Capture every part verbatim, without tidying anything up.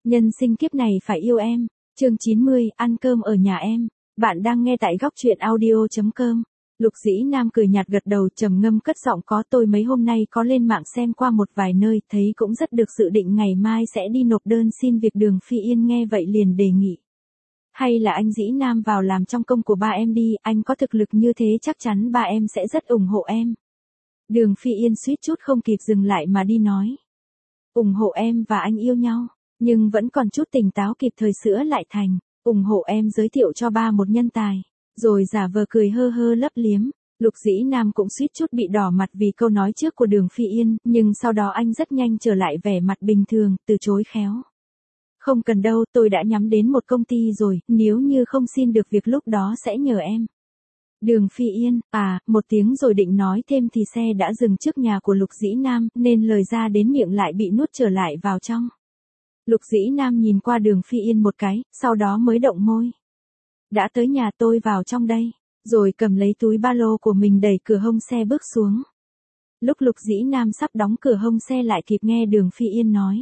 Nhân sinh kiếp này phải yêu em. Chương chín mươi, ăn cơm ở nhà em. Bạn đang nghe tại góc truyện audio chấm com. Lục Dĩ Nam cười nhạt gật đầu, trầm ngâm cất giọng, có, tôi mấy hôm nay có lên mạng xem qua một vài nơi, thấy cũng rất được, dự định ngày mai sẽ đi nộp đơn xin việc. Đường Phi Yên nghe vậy liền đề nghị. Hay là anh Dĩ Nam vào làm trong công của ba em đi, anh có thực lực như thế chắc chắn ba em sẽ rất ủng hộ em. Đường Phi Yên suýt chút không kịp dừng lại mà đi nói. Ủng hộ em và anh yêu nhau, nhưng vẫn còn chút tỉnh táo kịp thời sửa lại thành, ủng hộ em giới thiệu cho ba một nhân tài, rồi giả vờ cười hơ hơ lấp liếm. Lục Dĩ Nam cũng suýt chút bị đỏ mặt vì câu nói trước của Đường Phi Yên, nhưng sau đó anh rất nhanh trở lại vẻ mặt bình thường, từ chối khéo. Không cần đâu, tôi đã nhắm đến một công ty rồi, nếu như không xin được việc lúc đó sẽ nhờ em. Đường Phi Yên, à, một tiếng rồi định nói thêm thì xe đã dừng trước nhà của Lục Dĩ Nam, nên lời ra đến miệng lại bị nuốt trở lại vào trong. Lục Dĩ Nam nhìn qua Đường Phi Yên một cái, sau đó mới động môi. Đã tới nhà, tôi vào trong đây, rồi cầm lấy túi ba lô của mình đẩy cửa hông xe bước xuống. Lúc Lục Dĩ Nam sắp đóng cửa hông xe lại kịp nghe Đường Phi Yên nói.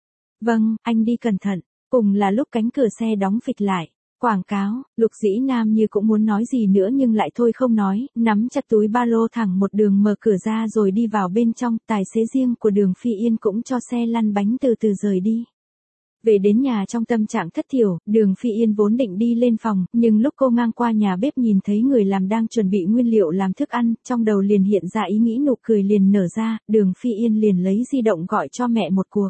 Vâng, anh đi cẩn thận, cùng là lúc cánh cửa xe đóng phịch lại. Quảng cáo, Lục Dĩ Nam như cũng muốn nói gì nữa nhưng lại thôi không nói, nắm chặt túi ba lô thẳng một đường mở cửa ra rồi đi vào bên trong. Tài xế riêng của Đường Phi Yên cũng cho xe lăn bánh từ từ rời đi. Về đến nhà trong tâm trạng thất thiểu, Đường Phi Yên vốn định đi lên phòng, nhưng lúc cô ngang qua nhà bếp nhìn thấy người làm đang chuẩn bị nguyên liệu làm thức ăn, trong đầu liền hiện ra ý nghĩ, nụ cười liền nở ra. Đường Phi Yên liền lấy di động gọi cho mẹ một cuộc.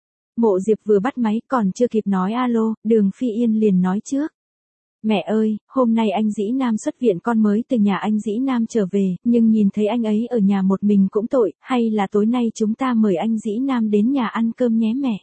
Mộ Diệp vừa bắt máy còn chưa kịp nói alo, Đường Phi Yên liền nói trước. Mẹ ơi, hôm nay anh Dĩ Nam xuất viện, con mới từ nhà anh Dĩ Nam trở về, nhưng nhìn thấy anh ấy ở nhà một mình cũng tội, hay là tối nay chúng ta mời anh Dĩ Nam đến nhà ăn cơm nhé mẹ.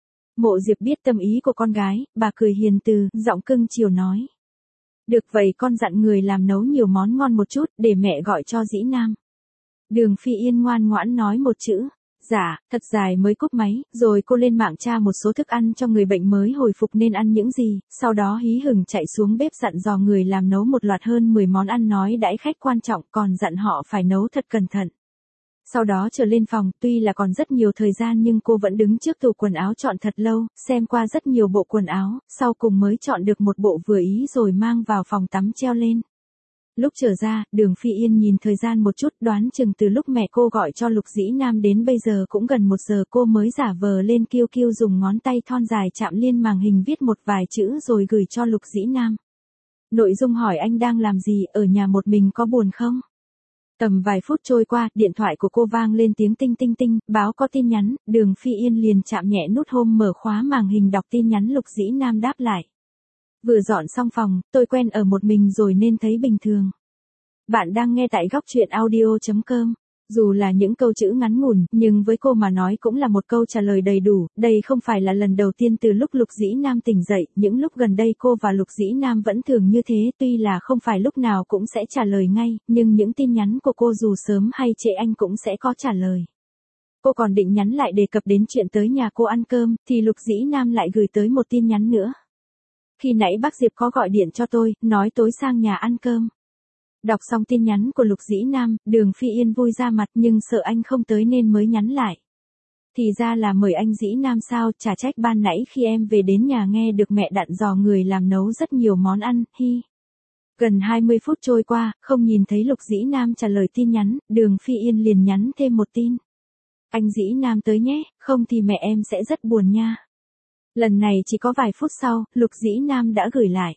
Mộ Diệp biết tâm ý của con gái, bà cười hiền từ, giọng cưng chiều nói. Được vậy con dặn người làm nấu nhiều món ngon một chút, để mẹ gọi cho Dĩ Nam. Đường Phi Yên ngoan ngoãn nói một chữ. Dạ, thật dài mới cúp máy, rồi cô lên mạng tra một số thức ăn cho người bệnh mới hồi phục nên ăn những gì, sau đó hí hửng chạy xuống bếp dặn dò người làm nấu một loạt hơn mười món ăn, nói đãi khách quan trọng, còn dặn họ phải nấu thật cẩn thận. Sau đó trở lên phòng, tuy là còn rất nhiều thời gian nhưng cô vẫn đứng trước tủ quần áo chọn thật lâu, xem qua rất nhiều bộ quần áo, sau cùng mới chọn được một bộ vừa ý rồi mang vào phòng tắm treo lên. Lúc trở ra, Đường Phi Yên nhìn thời gian một chút, đoán chừng từ lúc mẹ cô gọi cho Lục Dĩ Nam đến bây giờ cũng gần một giờ, cô mới giả vờ lên kiêu kiêu dùng ngón tay thon dài chạm liên màn hình viết một vài chữ rồi gửi cho Lục Dĩ Nam. Nội dung hỏi anh đang làm gì, ở nhà một mình có buồn không? Tầm vài phút trôi qua, điện thoại của cô vang lên tiếng tinh tinh tinh, báo có tin nhắn. Đường Phi Yên liền chạm nhẹ nút home mở khóa màn hình đọc tin nhắn. Lục Dĩ Nam đáp lại. Vừa dọn xong phòng, tôi quen ở một mình rồi nên thấy bình thường. Bạn đang nghe tại góc truyện audio chấm com. Dù là những câu chữ ngắn ngủn, nhưng với cô mà nói cũng là một câu trả lời đầy đủ. Đây không phải là lần đầu tiên từ lúc Lục Dĩ Nam tỉnh dậy, những lúc gần đây cô và Lục Dĩ Nam vẫn thường như thế, tuy là không phải lúc nào cũng sẽ trả lời ngay, nhưng những tin nhắn của cô dù sớm hay trễ anh cũng sẽ có trả lời. Cô còn định nhắn lại đề cập đến chuyện tới nhà cô ăn cơm, thì Lục Dĩ Nam lại gửi tới một tin nhắn nữa. Khi nãy bác Diệp có gọi điện cho tôi, nói tối sang nhà ăn cơm. Đọc xong tin nhắn của Lục Dĩ Nam, Đường Phi Yên vui ra mặt nhưng sợ anh không tới nên mới nhắn lại. Thì ra là mời anh Dĩ Nam sao, chả trách ban nãy khi em về đến nhà nghe được mẹ dặn dò người làm nấu rất nhiều món ăn, hi. Gần hai mươi phút trôi qua, không nhìn thấy Lục Dĩ Nam trả lời tin nhắn, Đường Phi Yên liền nhắn thêm một tin. Anh Dĩ Nam tới nhé, không thì mẹ em sẽ rất buồn nha. Lần này chỉ có vài phút sau, Lục Dĩ Nam đã gửi lại.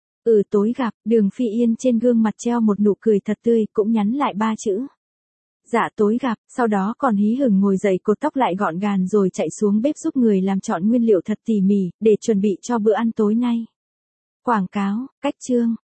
Ừ tối gặp. Đường Phi Yên trên gương mặt treo một nụ cười thật tươi, cũng nhắn lại ba chữ. Dạ tối gặp, sau đó còn hí hửng ngồi dậy cột tóc lại gọn gàng rồi chạy xuống bếp giúp người làm chọn nguyên liệu thật tỉ mỉ, để chuẩn bị cho bữa ăn tối nay. Quảng cáo, cách chương.